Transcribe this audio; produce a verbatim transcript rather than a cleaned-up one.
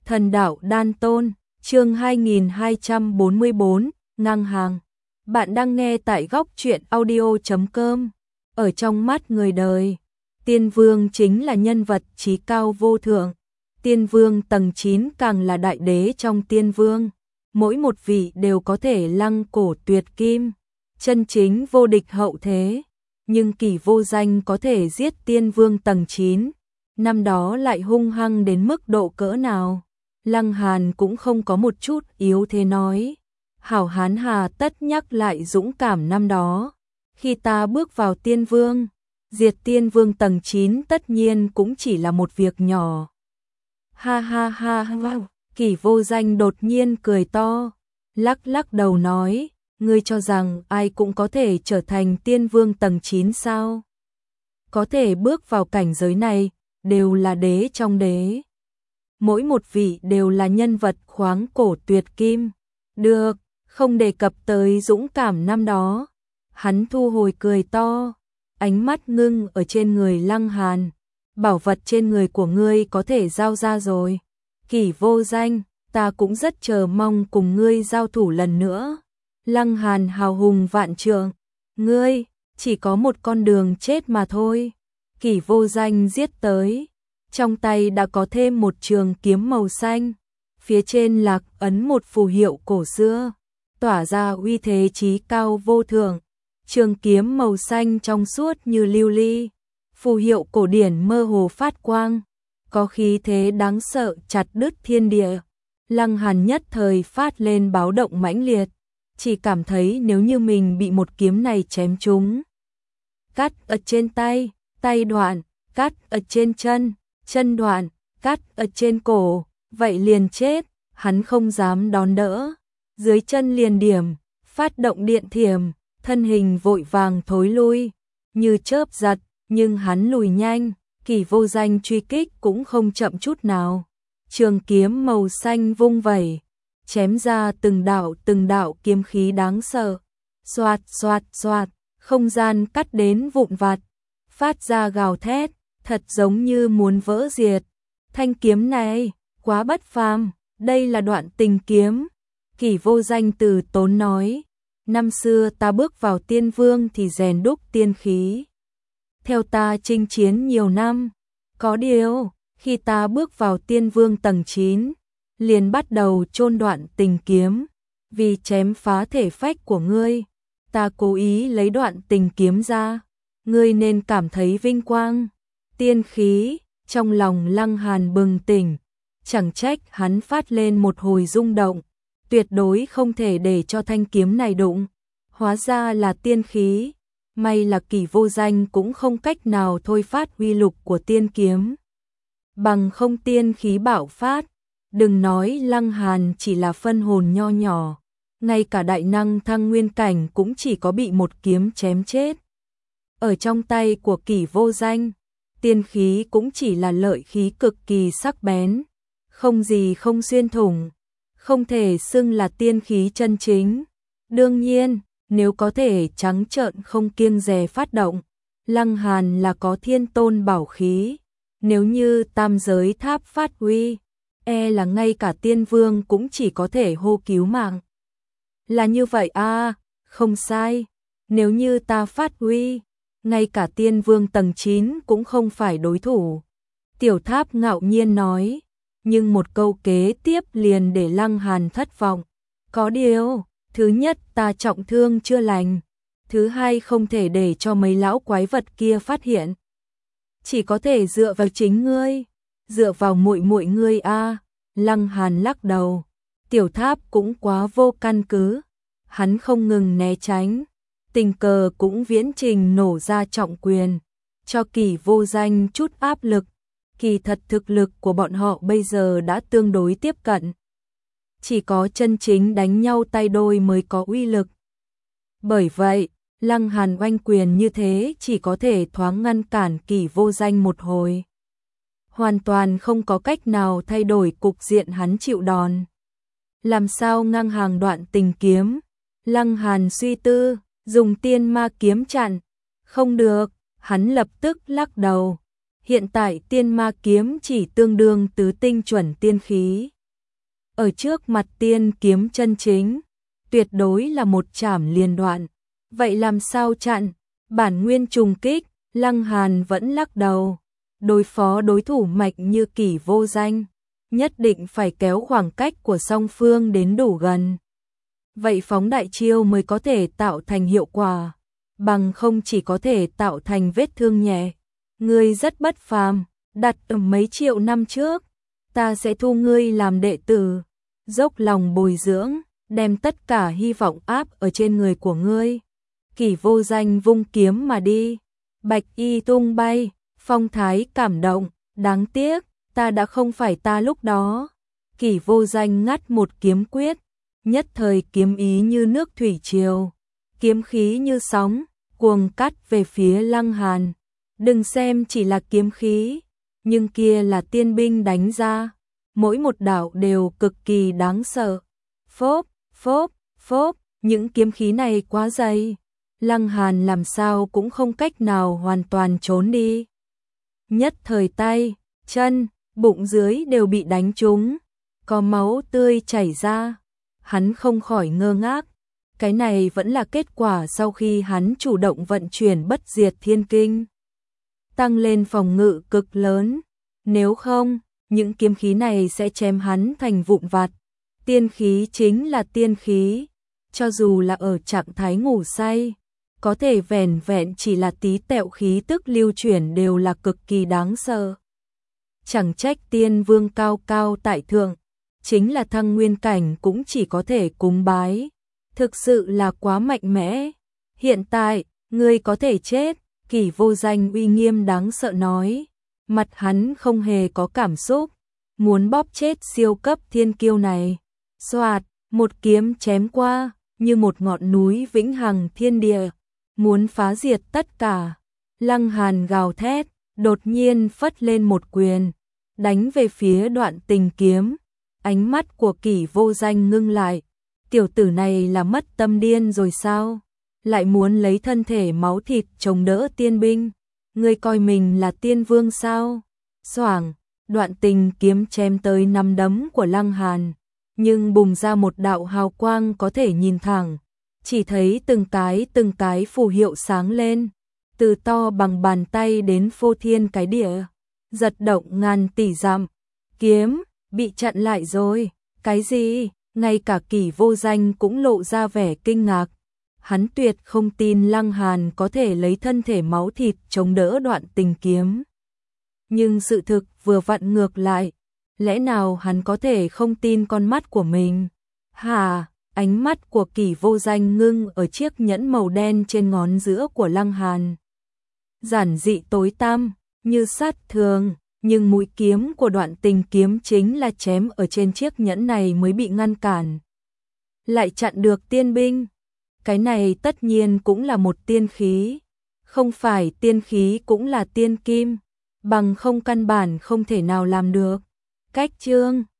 Thần đạo đan tôn, chương hai nghìn hai trăm bốn mươi bốn, ngang hàng. Bạn đang nghe tại góc truyện audio chấm com. Ở trong mắt người đời, Tiên Vương chính là nhân vật chí cao vô thượng. Tiên Vương tầng chín càng là đại đế trong Tiên Vương. Mỗi một vị đều có thể lăng cổ tuyệt kim, chân chính vô địch hậu thế. Nhưng Kỷ Vô Danh có thể giết Tiên Vương tầng chín, năm đó lại hung hăng đến mức độ cỡ nào. Lăng Hàn cũng không có một chút yếu thế nói. Hảo hán hà tất nhắc lại dũng cảm năm đó. Khi ta bước vào Tiên Vương, diệt Tiên Vương tầng chín tất nhiên cũng chỉ là một việc nhỏ. Ha ha ha ha, Kỷ Vô Danh đột nhiên cười to, lắc lắc đầu nói, ngươi cho rằng ai cũng có thể trở thành Tiên Vương tầng chín sao? Có thể bước vào cảnh giới này, đều là đế trong đế. Mỗi một vị đều là nhân vật khoáng cổ tuyệt kim. Được, không đề cập tới dũng cảm năm đó. Hắn thu hồi cười to, ánh mắt ngưng ở trên người Lăng Hàn. Bảo vật trên người của ngươi có thể giao ra rồi. Kỷ Vô Danh, ta cũng rất chờ mong cùng ngươi giao thủ lần nữa. Lăng Hàn hào hùng vạn trượng, ngươi chỉ có một con đường chết mà thôi. Kỷ Vô Danh giết tới, trong tay đã có thêm một trường kiếm màu xanh, phía trên lạc ấn một phù hiệu cổ xưa, tỏa ra uy thế chí cao vô thượng. Trường kiếm màu xanh trong suốt như lưu ly, phù hiệu cổ điển mơ hồ phát quang, có khí thế đáng sợ chặt đứt thiên địa. Lăng Hàn nhất thời phát lên báo động mãnh liệt, chỉ cảm thấy nếu như mình bị một kiếm này chém trúng, cắt ở trên tay, tay đoạn, cắt ở trên chân, chân đoạn, cắt ở trên cổ, vậy liền chết. Hắn không dám đón đỡ, dưới chân liền điểm, phát động điện thiểm, thân hình vội vàng thối lui, như chớp giật, nhưng hắn lùi nhanh, Kỷ Vô Danh truy kích cũng không chậm chút nào. Trường kiếm màu xanh vung vẩy, chém ra từng đạo từng đạo kiếm khí đáng sợ, xoạt xoạt xoạt, không gian cắt đến vụn vặt, phát ra gào thét, thật giống như muốn vỡ diệt. Thanh kiếm này, quá bất phàm, đây là Đoạn Tình kiếm. Kỷ Vô Danh từ tốn nói, năm xưa ta bước vào Tiên Vương thì rèn đúc tiên khí. Theo ta chinh chiến nhiều năm, có điều, khi ta bước vào Tiên Vương tầng chín, liền bắt đầu chôn Đoạn Tình kiếm. Vì chém phá thể phách của ngươi, ta cố ý lấy Đoạn Tình kiếm ra, ngươi nên cảm thấy vinh quang. Tiên khí, trong lòng Lăng Hàn bừng tỉnh, chẳng trách hắn phát lên một hồi rung động, tuyệt đối không thể để cho thanh kiếm này đụng. Hóa ra là tiên khí, may là Kỷ Vô Danh cũng không cách nào thôi phát uy lực của tiên kiếm. Bằng không tiên khí bạo phát, đừng nói Lăng Hàn chỉ là phân hồn nho nhỏ, ngay cả đại năng thăng nguyên cảnh cũng chỉ có bị một kiếm chém chết. Ở trong tay của Kỷ Vô Danh, tiên khí cũng chỉ là lợi khí cực kỳ sắc bén, không gì không xuyên thủng, không thể xưng là tiên khí chân chính. Đương nhiên, nếu có thể trắng trợn không kiêng dè phát động, Lăng Hàn là có thiên tôn bảo khí, nếu như tam giới tháp phát uy, e là ngay cả Tiên Vương cũng chỉ có thể hô cứu mạng. Là như vậy à, không sai, nếu như ta phát uy, ngay cả Tiên Vương tầng chín cũng không phải đối thủ. Tiểu Tháp ngạo nhiên nói, nhưng một câu kế tiếp liền để Lăng Hàn thất vọng. Có điều, thứ nhất ta trọng thương chưa lành, thứ hai không thể để cho mấy lão quái vật kia phát hiện. Chỉ có thể dựa vào chính ngươi, dựa vào muội muội ngươi a. Lăng Hàn lắc đầu, Tiểu Tháp cũng quá vô căn cứ, hắn không ngừng né tránh, tình cờ cũng viễn trình nổ ra trọng quyền, cho Kỷ Vô Danh chút áp lực. Kỳ thật thực lực của bọn họ bây giờ đã tương đối tiếp cận. Chỉ có chân chính đánh nhau tay đôi mới có uy lực. Bởi vậy, Lăng Hàn oanh quyền như thế chỉ có thể thoáng ngăn cản Kỷ Vô Danh một hồi. Hoàn toàn không có cách nào thay đổi cục diện hắn chịu đòn. Làm sao ngang hàng Đoạn Tình kiếm? Lăng Hàn suy tư, dùng tiên ma kiếm chặn. Không được, hắn lập tức lắc đầu. Hiện tại tiên ma kiếm chỉ tương đương tứ tinh chuẩn tiên khí. ở trước mặt tiên kiếm chân chính, tuyệt đối là một chảm liền đoạn. Vậy làm sao chặn? Bản nguyên trùng kích, Lăng Hàn vẫn lắc đầu. Đối phó đối thủ mạnh như Kỷ Vô Danh, nhất định phải kéo khoảng cách của song phương đến đủ gần. Vậy phóng đại chiêu mới có thể tạo thành hiệu quả, bằng không chỉ có thể tạo thành vết thương nhẹ. Ngươi rất bất phàm, đặt ở mấy triệu năm trước, ta sẽ thu ngươi làm đệ tử, dốc lòng bồi dưỡng, đem tất cả hy vọng áp ở trên người của ngươi. Kỷ Vô Danh vung kiếm mà đi, bạch y tung bay, phong thái cảm động, đáng tiếc, ta đã không phải ta lúc đó. Kỷ Vô Danh ngắt một kiếm quyết, nhất thời kiếm ý như nước thủy triều, kiếm khí như sóng, cuồng cắt về phía Lăng Hàn. Đừng xem chỉ là kiếm khí, nhưng kia là tiên binh đánh ra, mỗi một đạo đều cực kỳ đáng sợ. Phốp, phốp, phốp, những kiếm khí này quá dày, Lăng Hàn làm sao cũng không cách nào hoàn toàn trốn đi. Nhất thời tay, chân, bụng dưới đều bị đánh trúng, có máu tươi chảy ra. Hắn không khỏi ngơ ngác, cái này vẫn là kết quả sau khi hắn chủ động vận chuyển bất diệt thiên kinh, tăng lên phòng ngự cực lớn, nếu không, những kiếm khí này sẽ chém hắn thành vụn vặt. Tiên khí chính là tiên khí, cho dù là ở trạng thái ngủ say, có thể vẻn vẹn chỉ là tí tẹo khí tức lưu chuyển đều là cực kỳ đáng sợ. Chẳng trách tiên vương cao cao tại thượng, chính là thăng nguyên cảnh cũng chỉ có thể cúng bái, thực sự là quá mạnh mẽ. Hiện tại, ngươi có thể chết, Kỷ Vô Danh uy nghiêm đáng sợ nói, mặt hắn không hề có cảm xúc, muốn bóp chết siêu cấp thiên kiêu này. Xoạt, một kiếm chém qua, như một ngọn núi vĩnh hằng thiên địa, muốn phá diệt tất cả. Lăng Hàn gào thét, đột nhiên phất lên một quyền, đánh về phía Đoạn Tình kiếm. Ánh mắt của Kỷ Vô Danh ngưng lại, tiểu tử này là mất tâm điên rồi sao? Lại muốn lấy thân thể máu thịt chống đỡ tiên binh, ngươi coi mình là tiên vương sao? Xoảng, Đoạn Tình kiếm chém tới nắm đấm của Lăng Hàn, nhưng bùng ra một đạo hào quang có thể nhìn thẳng, chỉ thấy từng cái từng cái phù hiệu sáng lên, từ to bằng bàn tay đến phô thiên cái địa, giật động ngàn tỷ dặm. Kiếm bị chặn lại rồi, cái gì? Ngay cả Kỷ Vô Danh cũng lộ ra vẻ kinh ngạc. Hắn tuyệt không tin Lăng Hàn có thể lấy thân thể máu thịt chống đỡ Đoạn Tình kiếm. Nhưng sự thực vừa vặn ngược lại, lẽ nào hắn có thể không tin con mắt của mình? Hà, ánh mắt của Kỷ Vô Danh ngưng ở chiếc nhẫn màu đen trên ngón giữa của Lăng Hàn. Giản dị tối tăm, như sát thường. Nhưng mũi kiếm của Đoạn Tình kiếm chính là chém ở trên chiếc nhẫn này mới bị ngăn cản. Lại chặn được tiên binh. Cái này tất nhiên cũng là một tiên khí. Không phải tiên khí cũng là tiên kim. Bằng không căn bản không thể nào làm được. Cách chương